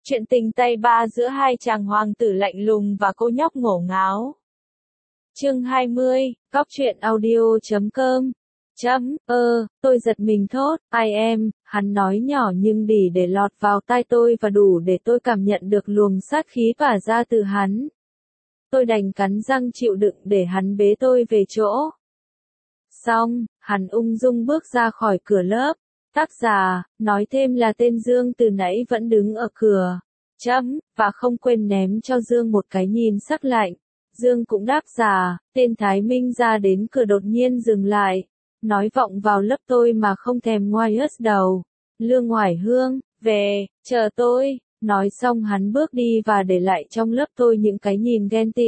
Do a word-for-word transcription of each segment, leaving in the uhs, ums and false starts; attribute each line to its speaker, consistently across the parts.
Speaker 1: Chuyện tình tay ba giữa hai chàng hoàng tử lạnh lùng và cô nhóc ngổ ngáo. Chương hai mươi, Góc truyện audio chấm com. Chấm, ơ, tôi giật mình thốt, ai em, hắn nói nhỏ nhưng đỉ để lọt vào tai tôi và đủ để tôi cảm nhận được luồng sát khí tỏa ra từ hắn. Tôi đành cắn răng chịu đựng để hắn bế tôi về chỗ. Xong, hắn ung dung bước ra khỏi cửa lớp. Tác giả, nói thêm là tên Dương từ nãy vẫn đứng ở cửa. Chấm, và không quên ném cho Dương một cái nhìn sắc lạnh. Dương cũng đáp giả, tên Thái Minh ra đến cửa đột nhiên dừng lại. Nói vọng vào lớp tôi mà không thèm ngoai hớt đầu. Lương Ngoải Hương, về, chờ tôi. Nói xong hắn bước đi và để lại trong lớp tôi những cái nhìn ghen tị,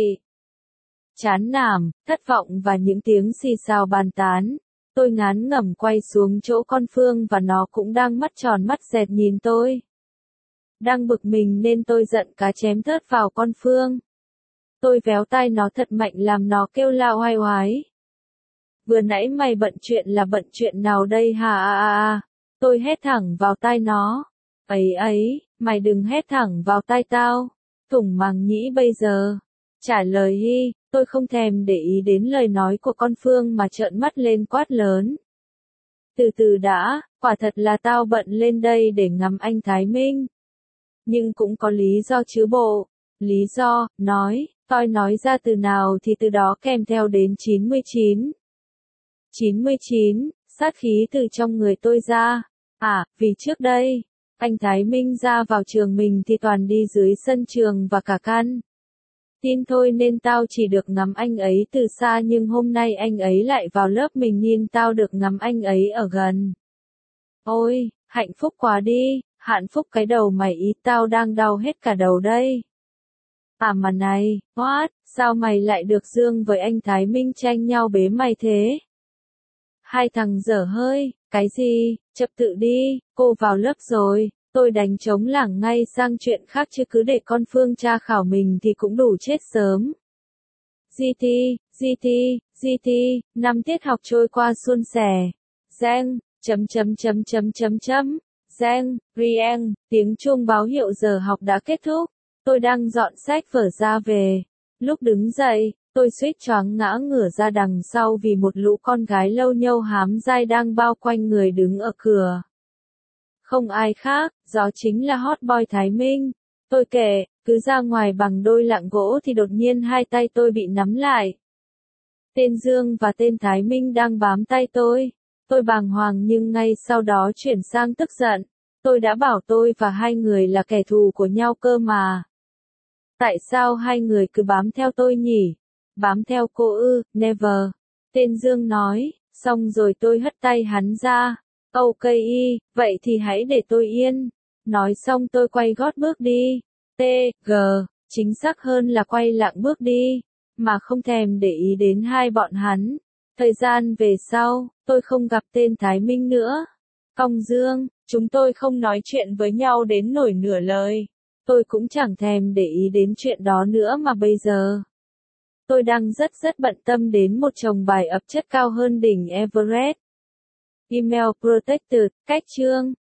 Speaker 1: chán nản, thất vọng và những tiếng xì xào bàn tán. Tôi ngán ngẩm quay xuống chỗ con Phương và nó cũng đang mắt tròn mắt dẹt nhìn tôi. Đang bực mình nên tôi giận cá chém thớt vào con Phương. Tôi véo tai nó thật mạnh làm nó kêu la oai oái. Vừa nãy mày bận chuyện là bận chuyện nào đây hả à à à. Tôi hét thẳng vào tai nó. Ấy ấy, mày đừng hét thẳng vào tai tao. Tủng màng nhĩ bây giờ. Trả lời hi, tôi không thèm để ý đến lời nói của con Phương mà trợn mắt lên quát lớn. Từ từ đã, quả thật là tao bận lên đây để ngắm anh Thái Minh. Nhưng cũng có lý do chứ bộ. Lý do, nói, tôi nói ra từ nào thì từ đó kèm theo đến chín mươi chín. chín mươi chín, sát khí từ trong người tôi ra. À, vì trước đây, anh Thái Minh ra vào trường mình thì toàn đi dưới sân trường và cả căn tin thôi nên tao chỉ được ngắm anh ấy từ xa, nhưng hôm nay anh ấy lại vào lớp mình nên tao được ngắm anh ấy ở gần. Ôi, hạnh phúc quá đi, hạnh phúc cái đầu mày ý, tao đang đau hết cả đầu đây. À mà này, what, sao mày lại được Dương với anh Thái Minh tranh nhau bế mày thế? Hai thằng dở hơi, cái gì, chập tự đi, cô vào lớp rồi. Tôi đánh trống lảng ngay sang chuyện khác chứ cứ để con Phương tra khảo mình thì cũng đủ chết sớm. giê tê, giê tê, giê tê, năm tiết học trôi qua suôn sẻ. Giang, chấm chấm chấm chấm chấm chấm. Giang, rieng, tiếng chuông báo hiệu giờ học đã kết thúc. Tôi đang dọn sách vở ra về. Lúc đứng dậy, tôi suýt choáng ngã ngửa ra đằng sau vì một lũ con gái lâu nhâu hám dai đang bao quanh người đứng ở cửa. Không ai khác, đó chính là hot boy Thái Minh. Tôi kể, cứ ra ngoài bằng đôi lạng gỗ thì đột nhiên hai tay tôi bị nắm lại. Tên Dương và tên Thái Minh đang bám tay tôi. Tôi bàng hoàng nhưng ngay sau đó chuyển sang tức giận. Tôi đã bảo tôi và hai người là kẻ thù của nhau cơ mà. Tại sao hai người cứ bám theo tôi nhỉ? Bám theo cô ư, never. Tên Dương nói, xong rồi tôi hất tay hắn ra. Ok y, vậy thì hãy để tôi yên. Nói xong tôi quay gót bước đi. T, G, chính xác hơn là quay lạng bước đi. Mà không thèm để ý đến hai bọn hắn. Thời gian về sau, tôi không gặp tên Thái Minh nữa. Cong Dương, chúng tôi không nói chuyện với nhau đến nổi nửa lời. Tôi cũng chẳng thèm để ý đến chuyện đó nữa mà bây giờ. Tôi đang rất rất bận tâm đến một chồng bài ập chất cao hơn đỉnh Everest. Email Protected, cách chương.